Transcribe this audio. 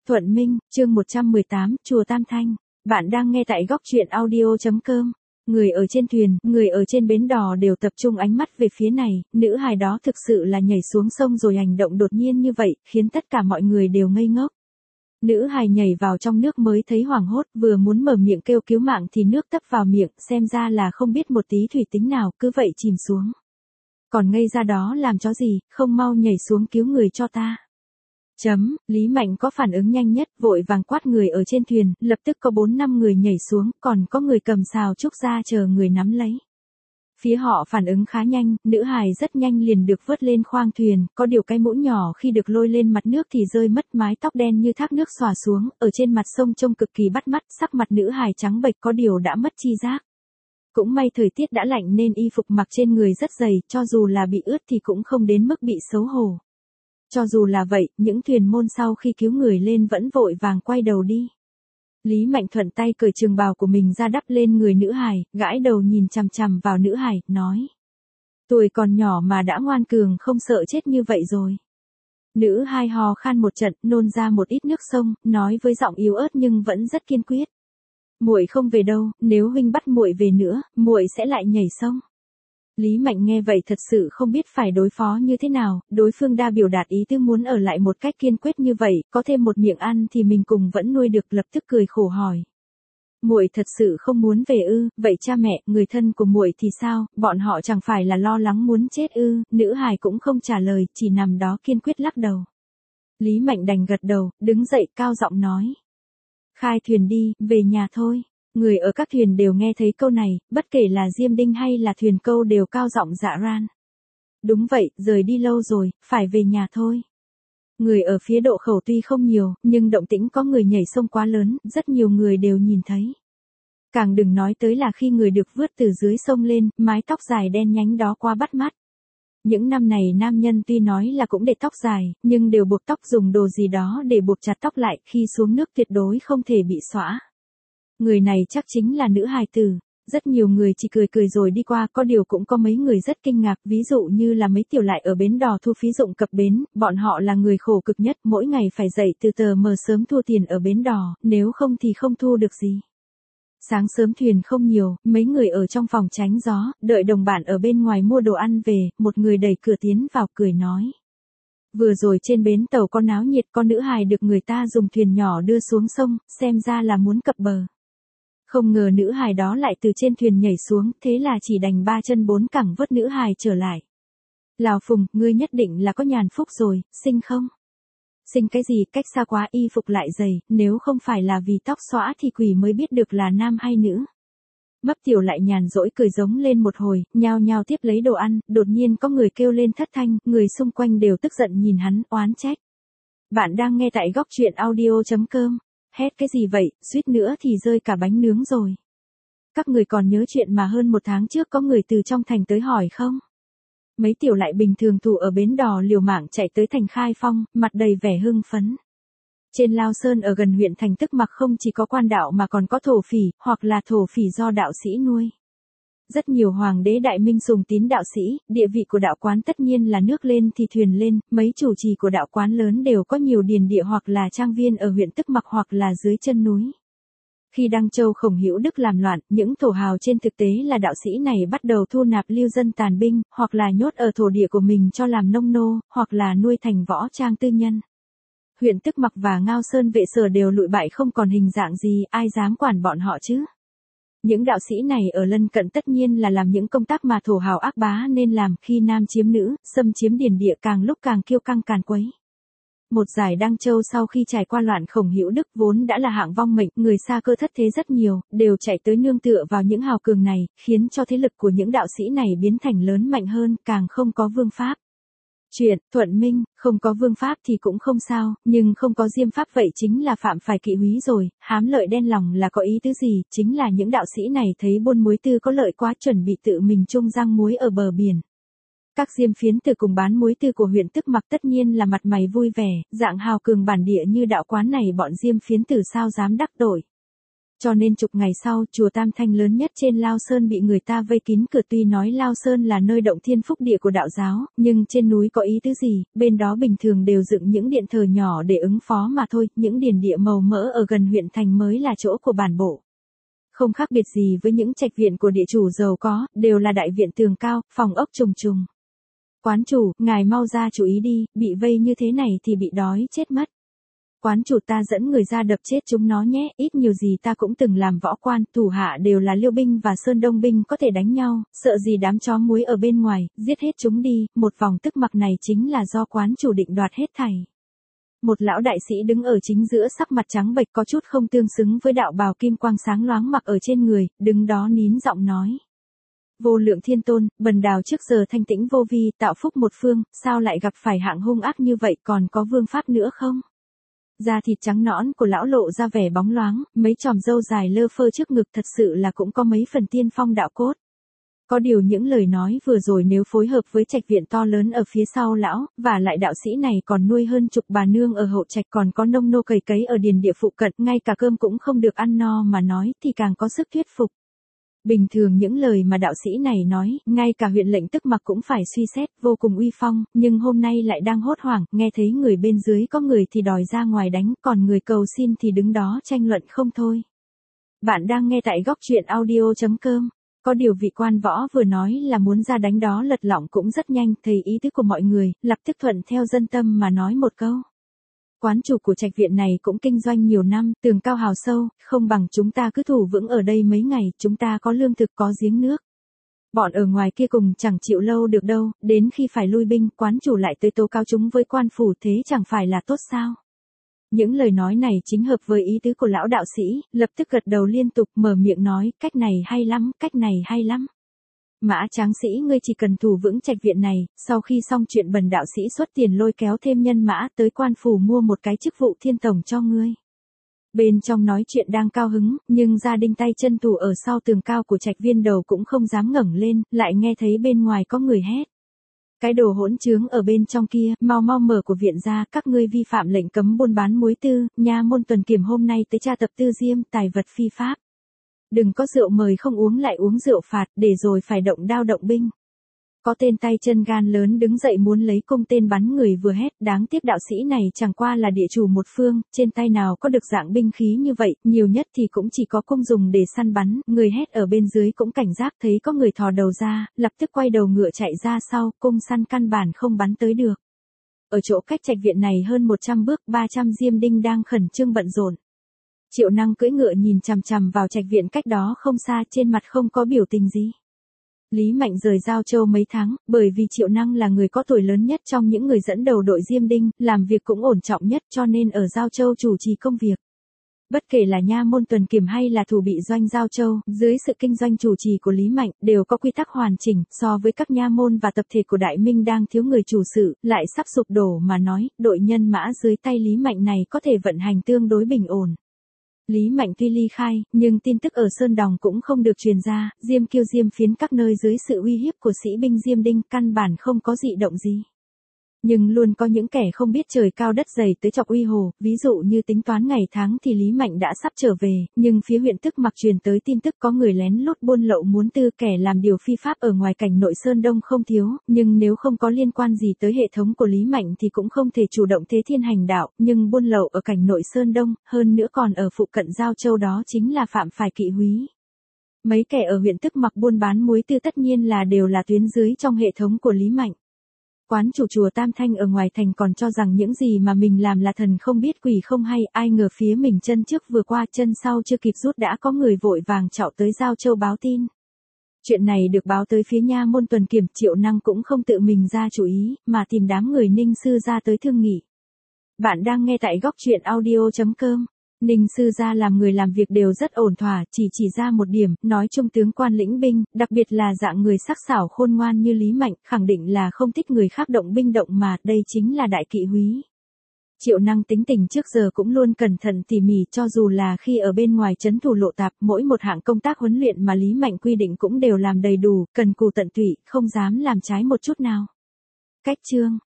Thuận Minh, chương 118, Chùa Tam Thanh. Bạn đang nghe tại góc truyện audio.com. Người ở trên thuyền, người ở trên bến đò đều tập trung ánh mắt về phía này, nữ hài đó thực sự là nhảy xuống sông rồi hành động đột nhiên như vậy, khiến tất cả mọi người đều ngây ngốc. Nữ hài nhảy vào trong nước mới thấy hoảng hốt, vừa muốn mở miệng kêu cứu mạng thì nước tấp vào miệng, xem ra là không biết một tí thủy tính nào, cứ vậy chìm xuống. Còn ngây ra đó làm chó gì, không mau nhảy xuống cứu người cho ta. Lý Mạnh có phản ứng nhanh nhất, vội vàng quát người ở trên thuyền, lập tức có 4-5 người nhảy xuống, còn có người cầm sào trúc ra chờ người nắm lấy. Phía họ phản ứng khá nhanh, nữ hài rất nhanh liền được vớt lên khoang thuyền, có điều cái mũ nhỏ khi được lôi lên mặt nước thì rơi mất, mái tóc đen như thác nước xòa xuống, ở trên mặt sông trông cực kỳ bắt mắt, sắc mặt nữ hài trắng bệch có điều đã mất chi giác. Cũng may thời tiết đã lạnh nên y phục mặc trên người rất dày, cho dù là bị ướt thì cũng không đến mức bị xấu hổ. Cho dù là vậy, những thuyền môn sau khi cứu người lên vẫn vội vàng quay đầu đi. Lý Mạnh thuận tay cởi trường bào của mình ra đắp lên người nữ hài, gãi đầu nhìn chằm chằm vào nữ hài, nói. Tuổi còn nhỏ mà đã ngoan cường không sợ chết như vậy rồi. Nữ hài hò khan một trận, nôn ra một ít nước sông, nói với giọng yếu ớt nhưng vẫn rất kiên quyết. Muội không về đâu, nếu huynh bắt muội về nữa, muội sẽ lại nhảy sông. Lý Mạnh nghe vậy thật sự không biết phải đối phó như thế nào, đối phương đã biểu đạt ý tứ muốn ở lại một cách kiên quyết như vậy, có thêm một miệng ăn thì mình cùng vẫn nuôi được, lập tức cười khổ hỏi. Muội thật sự không muốn về ư? Vậy cha mẹ, người thân của muội thì sao, bọn họ chẳng phải là lo lắng muốn chết ư? Nữ hài cũng không trả lời, chỉ nằm đó kiên quyết lắc đầu. Lý Mạnh đành gật đầu, đứng dậy cao giọng nói. Khai thuyền đi, về nhà thôi. Người ở các thuyền đều nghe thấy câu này, bất kể là Diêm Đinh hay là thuyền câu đều cao giọng dạ ran. Đúng vậy, rời đi lâu rồi, phải về nhà thôi. Người ở phía độ khẩu tuy không nhiều, nhưng động tĩnh có người nhảy sông quá lớn, rất nhiều người đều nhìn thấy. Càng đừng nói tới là khi người được vớt từ dưới sông lên, mái tóc dài đen nhánh đó quá bắt mắt. Những năm này nam nhân tuy nói là cũng để tóc dài, nhưng đều buộc tóc dùng đồ gì đó để buộc chặt tóc lại, khi xuống nước tuyệt đối không thể bị xõa. Người này chắc chính là nữ hài tử. Rất nhiều người chỉ cười cười rồi đi qua, có điều cũng có mấy người rất kinh ngạc, ví dụ như là mấy tiểu lại ở bến đò thu phí dụng cập bến, bọn họ là người khổ cực nhất, mỗi ngày phải dậy từ tờ mờ sớm thu tiền ở bến đò, nếu không thì không thu được gì. Sáng sớm thuyền không nhiều, mấy người ở trong phòng tránh gió, đợi đồng bạn ở bên ngoài mua đồ ăn về, một người đẩy cửa tiến vào cười nói. Vừa rồi trên bến tàu có náo nhiệt, con nữ hài được người ta dùng thuyền nhỏ đưa xuống sông, xem ra là muốn cập bờ. Không ngờ nữ hài đó lại từ trên thuyền nhảy xuống, thế là chỉ đành 3 chân 4 cẳng vớt nữ hài trở lại. Lào Phùng, ngươi nhất định là có nhàn phúc rồi, xinh không? Xinh cái gì, cách xa quá, y phục lại dày, nếu không phải là vì tóc xõa thì quỷ mới biết được là nam hay nữ. Mấp tiểu lại nhàn rỗi cười giống lên một hồi, nhao nhao tiếp lấy đồ ăn, đột nhiên có người kêu lên thất thanh, người xung quanh đều tức giận nhìn hắn, oán trách. Bạn đang nghe tại góc truyện audio.com. Hét cái gì vậy, suýt nữa thì rơi cả bánh nướng rồi. Các người còn nhớ chuyện mà hơn 1 tháng trước có người từ trong thành tới hỏi không? Mấy tiểu lại bình thường thủ ở bến đò liều mạng chạy tới thành Khai Phong, mặt đầy vẻ hưng phấn. Trên Lao Sơn ở gần huyện thành Tức Mặc không chỉ có quan đạo mà còn có thổ phỉ, hoặc là thổ phỉ do đạo sĩ nuôi. Rất nhiều hoàng đế đại minh sùng tín đạo sĩ, địa vị của đạo quán tất nhiên là nước lên thì thuyền lên, mấy chủ trì của đạo quán lớn đều có nhiều điền địa hoặc là trang viên ở huyện Tức Mặc hoặc là dưới chân núi. Khi Đăng Châu Khổng Hữu Đức làm loạn, những thổ hào trên thực tế là đạo sĩ này bắt đầu thu nạp lưu dân tàn binh, hoặc là nhốt ở thổ địa của mình cho làm nông nô, hoặc là nuôi thành võ trang tư nhân. Huyện Tức Mặc và Ngao Sơn Vệ Sở đều lụi bại không còn hình dạng gì, ai dám quản bọn họ chứ? Những đạo sĩ này ở lân cận tất nhiên là làm những công tác mà thổ hào ác bá nên làm, khi nam chiếm nữ, xâm chiếm điền địa càng lúc càng kiêu căng càn quấy. Một giải Đăng Châu sau khi trải qua loạn Khổng Hữu Đức vốn đã là hạng vong mệnh, người xa cơ thất thế rất nhiều, đều chạy tới nương tựa vào những hào cường này, khiến cho thế lực của những đạo sĩ này biến thành lớn mạnh hơn, càng không có vương pháp. Chuyện, Thuận Minh, không có vương pháp thì cũng không sao, nhưng không có diêm pháp vậy chính là phạm phải kỵ húy rồi, hám lợi đen lòng là có ý tứ gì, chính là những đạo sĩ này thấy buôn muối tư có lợi quá chuẩn bị tự mình chung răng muối ở bờ biển. Các diêm phiến từ cùng bán muối tư của huyện Tức Mặc tất nhiên là mặt mày vui vẻ, dạng hào cường bản địa như đạo quán này bọn diêm phiến tử sao dám đắc tội. Cho nên chục ngày sau, chùa Tam Thanh lớn nhất trên Lao Sơn bị người ta vây kín cửa. Tuy nói Lao Sơn là nơi động thiên phúc địa của đạo giáo, nhưng trên núi có ý tứ gì, bên đó bình thường đều dựng những điện thờ nhỏ để ứng phó mà thôi, những điền địa màu mỡ ở gần huyện thành mới là chỗ của bản bộ. Không khác biệt gì với những trạch viện của địa chủ giàu có, đều là đại viện tường cao, phòng ốc trùng trùng. Quán chủ, ngài mau ra chú ý đi, bị vây như thế này thì bị đói chết mất. Quán chủ, ta dẫn người ra đập chết chúng nó nhé, ít nhiều gì ta cũng từng làm võ quan, thủ hạ đều là Liêu binh và Sơn Đông binh, có thể đánh nhau, sợ gì đám chó muối ở bên ngoài, giết hết chúng đi. Một vòng tức mặc này chính là do quán chủ định đoạt hết thảy. Một lão đại sĩ đứng ở chính giữa, sắc mặt trắng bệch, có chút không tương xứng với đạo bào kim quang sáng loáng mặc ở trên người, đứng đó nín giọng nói: Vô lượng thiên tôn, bần đạo trước giờ thanh tĩnh vô vi, tạo phúc một phương, sao lại gặp phải hạng hung ác như vậy, còn có vương pháp nữa không? Da thịt trắng nõn của lão lộ ra vẻ bóng loáng, mấy chòm râu dài lơ phơ trước ngực, thật sự là cũng có mấy phần tiên phong đạo cốt. Có điều những lời nói vừa rồi nếu phối hợp với trạch viện to lớn ở phía sau lão, và lại đạo sĩ này còn nuôi hơn chục bà nương ở hậu trạch, còn có nông nô cày cấy ở điền địa phụ cận, ngay cả cơm cũng không được ăn no mà nói thì càng có sức thuyết phục. Bình thường những lời mà đạo sĩ này nói, ngay cả huyện lệnh Tức Mặc cũng phải suy xét, vô cùng uy phong, nhưng hôm nay lại đang hốt hoảng, nghe thấy người bên dưới có người thì đòi ra ngoài đánh, còn người cầu xin thì đứng đó tranh luận không thôi. Bạn đang nghe tại góc truyện audio.com. Có điều vị quan võ vừa nói là muốn ra đánh đó lật lọng cũng rất nhanh, thấy ý tứ của mọi người, lập tức thuận theo dân tâm mà nói một câu. Quán chủ của trạch viện này cũng kinh doanh nhiều năm, tường cao hào sâu, không bằng chúng ta cứ thủ vững ở đây mấy ngày, chúng ta có lương thực có giếng nước. Bọn ở ngoài kia cùng chẳng chịu lâu được đâu, đến khi phải lui binh, quán chủ lại tới tố cáo chúng với quan phủ, thế chẳng phải là tốt sao? Những lời nói này chính hợp với ý tứ của lão đạo sĩ, lập tức gật đầu liên tục, mở miệng nói, cách này hay lắm, cách này hay lắm. Mã Tráng sĩ, ngươi chỉ cần thủ vững trạch viện này, sau khi xong chuyện bần đạo sĩ xuất tiền lôi kéo thêm nhân mã tới quan phủ mua một cái chức vụ thiên tổng cho ngươi. Bên trong nói chuyện đang cao hứng, nhưng gia đình tay chân tù ở sau tường cao của trạch viên đầu cũng không dám ngẩng lên, lại nghe thấy bên ngoài có người hét. Cái đồ hỗn trướng ở bên trong kia, mau mau mở của viện ra, các ngươi vi phạm lệnh cấm buôn bán muối tư, nha môn tuần kiểm hôm nay tới tra tập tư diêm, tài vật phi pháp. Đừng có rượu mời không uống lại uống rượu phạt, để rồi phải động đao động binh. Có tên tay chân gan lớn đứng dậy muốn lấy cung tên bắn người vừa hét, đáng tiếc đạo sĩ này chẳng qua là địa chủ một phương, trên tay nào có được dạng binh khí như vậy, nhiều nhất thì cũng chỉ có cung dùng để săn bắn, người hét ở bên dưới cũng cảnh giác thấy có người thò đầu ra, lập tức quay đầu ngựa chạy ra sau, cung săn căn bản không bắn tới được. Ở chỗ cách trạch viện này hơn 100 bước, 300 diêm đinh đang khẩn trương bận rộn. Triệu Năng cưỡi ngựa nhìn chằm chằm vào trạch viện cách đó không xa, trên mặt không có biểu tình gì. Lý Mạnh rời Giao Châu mấy tháng, bởi vì Triệu Năng là người có tuổi lớn nhất trong những người dẫn đầu đội diêm đinh, làm việc cũng ổn trọng nhất cho nên ở Giao Châu chủ trì công việc. Bất kể là nha môn tuần kiểm hay là thủ bị doanh Giao Châu, dưới sự kinh doanh chủ trì của Lý Mạnh, đều có quy tắc hoàn chỉnh, so với các nha môn và tập thể của Đại Minh đang thiếu người chủ sự, lại sắp sụp đổ mà nói, đội nhân mã dưới tay Lý Mạnh này có thể vận hành tương đối bình ổn. Lý Mạnh tuy ly khai, nhưng tin tức ở Sơn Đòng cũng không được truyền ra, Diêm Kiêu Diêm Phiến các nơi dưới sự uy hiếp của sĩ binh Diêm Đinh căn bản không có dị động gì. Nhưng luôn có những kẻ không biết trời cao đất dày tới chọc uy hồ, ví dụ như tính toán ngày tháng thì Lý Mạnh đã sắp trở về, nhưng phía huyện Tức Mặc truyền tới tin tức có người lén lút buôn lậu muốn tư, kẻ làm điều phi pháp ở ngoài cảnh nội Sơn Đông không thiếu, nhưng nếu không có liên quan gì tới hệ thống của Lý Mạnh thì cũng không thể chủ động thế thiên hành đạo, nhưng buôn lậu ở cảnh nội Sơn Đông, hơn nữa còn ở phụ cận Giao Châu đó chính là phạm phải kỵ húy. Mấy kẻ ở huyện Tức Mặc buôn bán muối tư tất nhiên là đều là tuyến dưới trong hệ thống của Lý Mạnh. Quán chủ chùa Tam Thanh ở ngoài thành còn cho rằng những gì mà mình làm là thần không biết quỷ không hay, ai ngờ phía mình chân trước vừa qua chân sau chưa kịp rút đã có người vội vàng trạo tới Giao Châu báo tin. Chuyện này được báo tới phía nha môn tuần kiểm, Triệu Năng cũng không tự mình ra chủ ý, mà tìm đám người Ninh Sư Gia tới thương nghị. Bạn đang nghe tại góc truyện audio.com. Ninh Sư Gia làm người làm việc đều rất ổn thỏa, chỉ ra một điểm, nói trung tướng quan lĩnh binh, đặc biệt là dạng người sắc sảo khôn ngoan như Lý Mạnh, khẳng định là không thích người khác động binh động mà, đây chính là đại kỵ húy. Triệu Năng tính tình trước giờ cũng luôn cẩn thận tỉ mỉ, cho dù là khi ở bên ngoài trấn thủ lộ tạp, mỗi một hạng công tác huấn luyện mà Lý Mạnh quy định cũng đều làm đầy đủ, cần cù tận tụy, không dám làm trái một chút nào. Cách chương